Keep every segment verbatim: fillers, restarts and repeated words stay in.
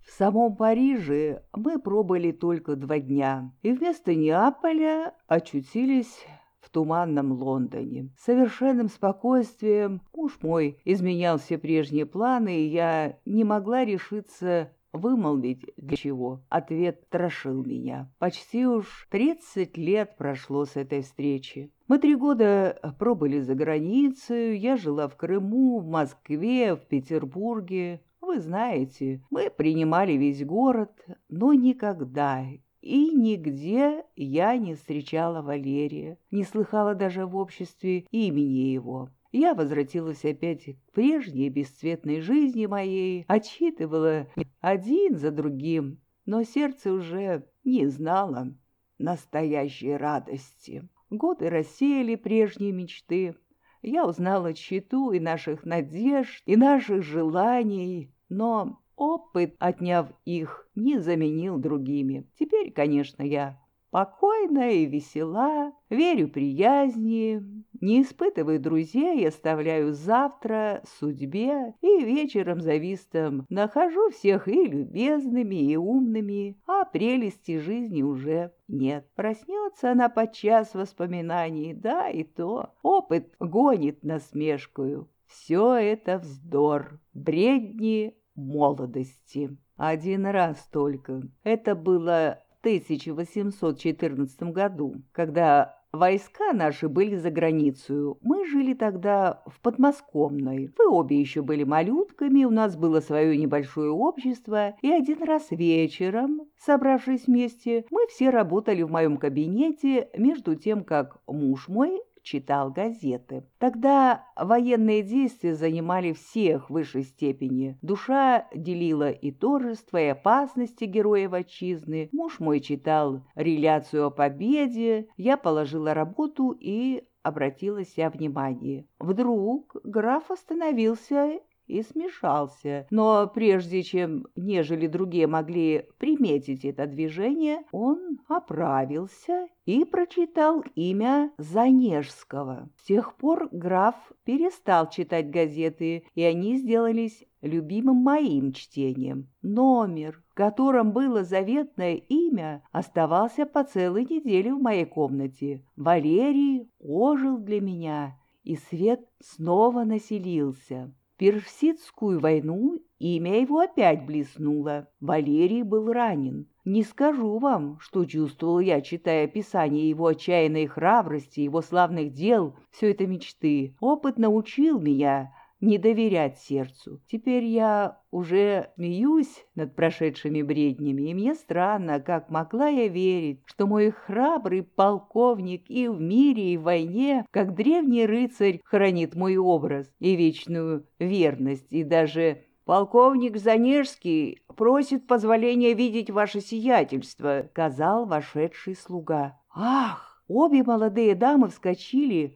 В самом Париже мы пробыли только два дня, и вместо Неаполя очутились в туманном Лондоне. С совершенным спокойствием муж мой изменял все прежние планы, и я не могла решиться вымолвить для чего. Ответ страшил меня. Почти уж тридцать лет прошло с этой встречи. Мы три года пробыли за границей, я жила в Крыму, в Москве, в Петербурге. Вы знаете, мы принимали весь город, но никогда и нигде я не встречала Валерия, не слыхала даже в обществе имени его. Я возвратилась опять к прежней бесцветной жизни моей, отчитывала один за другим, но сердце уже не знало настоящей радости. Годы рассеяли прежние мечты. Я узнала тщету и наших надежд, и наших желаний, но опыт, отняв их, не заменил другими. Теперь, конечно, я покойна и весела, верю приязни, не испытываю друзей, оставляю завтра судьбе, и вечером за вистом нахожу всех и любезными, и умными, а прелести жизни уже нет. Проснется она подчас воспоминаний, да и то. Опыт гонит насмешкою. Все это вздор, бредни молодости. Один раз только. Это было в тысяча восемьсот четырнадцатом году, когда войска наши были за границей. Мы жили тогда в Подмосковной. Вы обе еще были малютками, у нас было свое небольшое общество, и один раз вечером, собравшись вместе, мы все работали в моем кабинете, между тем, как муж мой читал газеты. Тогда военные действия занимали всех в высшей степени. Душа делила и торжество, и опасности героев отчизны. Муж мой читал реляцию о победе, я положила работу и обратила себя внимание. Вдруг граф остановился и смешался, но прежде чем нежели другие могли приметить это движение, он оправился и прочитал имя Занежского. С тех пор граф перестал читать газеты, и они сделались любимым моим чтением. Номер, в котором было заветное имя, оставался по целой неделе в моей комнате. Валерий ожил для меня, и свет снова населился. В Персидскую войну имя его опять блеснуло. Валерий был ранен. Не скажу вам, что чувствовал я, читая описание его отчаянной храбрости, его славных дел, все это мечты. Опыт научил меня не доверять сердцу. Теперь я уже смеюсь над прошедшими бреднями, и мне странно, как могла я верить, что мой храбрый полковник и в мире, и в войне, как древний рыцарь, хранит мой образ и вечную верность, и даже «Полковник Занежский просит позволения видеть ваше сиятельство», — сказал вошедший слуга. «Ах!» Обе молодые дамы вскочили.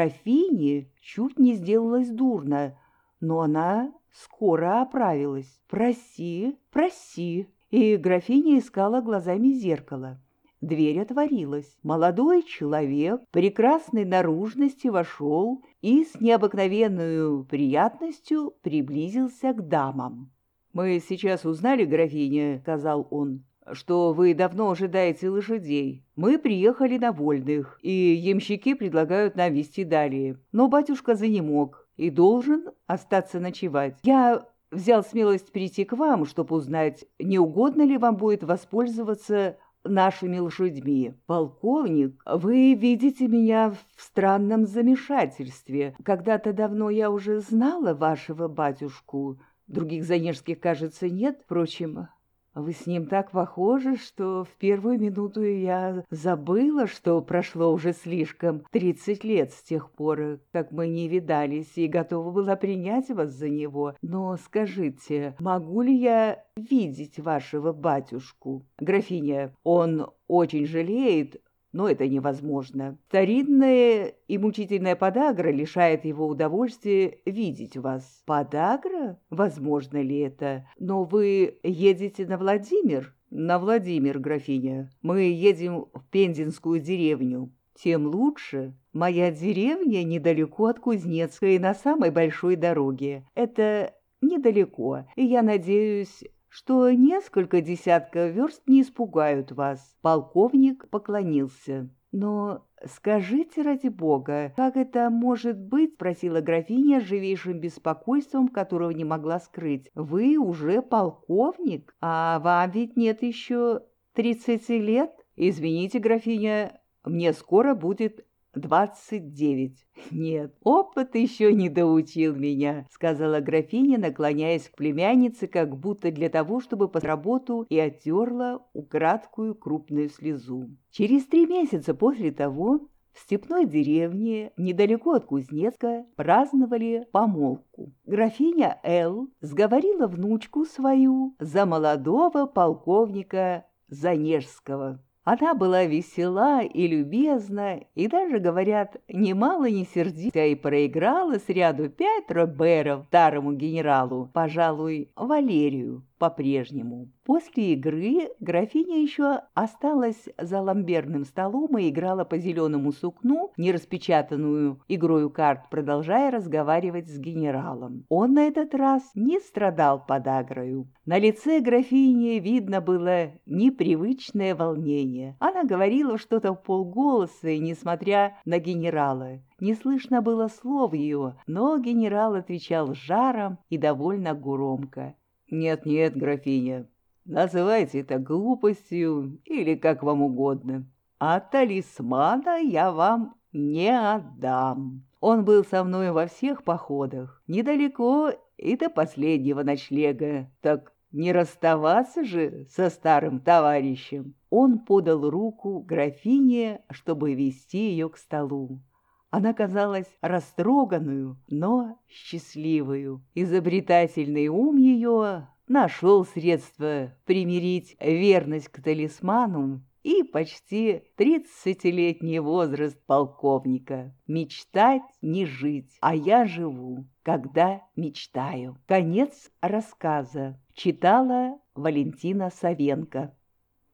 Графине чуть не сделалось дурно, но она скоро оправилась. «Проси, проси!» И графиня искала глазами зеркало. Дверь отворилась. Молодой человек прекрасной наружности вошел и с необыкновенной приятностью приблизился к дамам. «Мы сейчас узнали, графиня, — сказал он, — что вы давно ожидаете лошадей. Мы приехали на вольных, и ямщики предлагают нам везти далее. Но батюшка занемог и должен остаться ночевать. Я взял смелость прийти к вам, чтобы узнать, не угодно ли вам будет воспользоваться нашими лошадьми. Полковник, вы видите меня в странном замешательстве. Когда-то давно я уже знала вашего батюшку. Других Занежских, кажется, нет. Впрочем, вы с ним так похожи, что в первую минуту я забыла, что прошло уже слишком тридцать лет с тех пор, как мы не видались, и готова была принять вас за него. Но скажите, могу ли я видеть вашего батюшку? Графиня, он очень жалеет, но это невозможно. Старинная и мучительная подагра лишает его удовольствия видеть вас. Подагра? Возможно ли это? Но вы едете на Владимир? На Владимир, графиня. Мы едем в Пензенскую деревню. Тем лучше. Моя деревня недалеко от Кузнецкой, на самой большой дороге. Это недалеко, и я надеюсь, что несколько десятков верст не испугают вас. Полковник поклонился. «Но скажите, ради бога, как это может быть?» — спросила графиня с живейшим беспокойством, которого не могла скрыть. «Вы уже полковник, а вам ведь нет еще тридцати лет? Извините, графиня, мне скоро будет двадцать девять. Нет, опыт еще не доучил меня», — сказала графиня, наклоняясь к племяннице, как будто для того, чтобы по работу, и оттерла украдкую крупную слезу. Через три месяца после того в степной деревне, недалеко от Кузнецка, праздновали помолвку. Графиня Л. сговорила внучку свою за молодого полковника Занежского. Она была весела и любезна, и даже, говорят, немало не сердита, и проиграла с ряду пять роберов старому генералу, пожалуй, Валерию по-прежнему. После игры графиня еще осталась за ламберным столом и играла по зеленому сукну, нераспечатанную игрою карт, продолжая разговаривать с генералом. Он на этот раз не страдал подагрою. На лице графини видно было непривычное волнение. Она говорила что-то вполголоса, и, несмотря на генерала, не слышно было слов ее, но генерал отвечал с жаром и довольно громко. «Нет-нет, графиня, называйте это глупостью или как вам угодно. А талисмана я вам не отдам. Он был со мной во всех походах, недалеко и до последнего ночлега. Так не расставаться же со старым товарищем». Он подал руку графине, чтобы вести ее к столу. Она казалась растроганную, но счастливую. Изобретательный ум ее нашел средство примирить верность к талисману и почти тридцатилетний возраст полковника. Мечтать не жить, а я живу, когда мечтаю. Конец рассказа. Читала Валентина Савенко.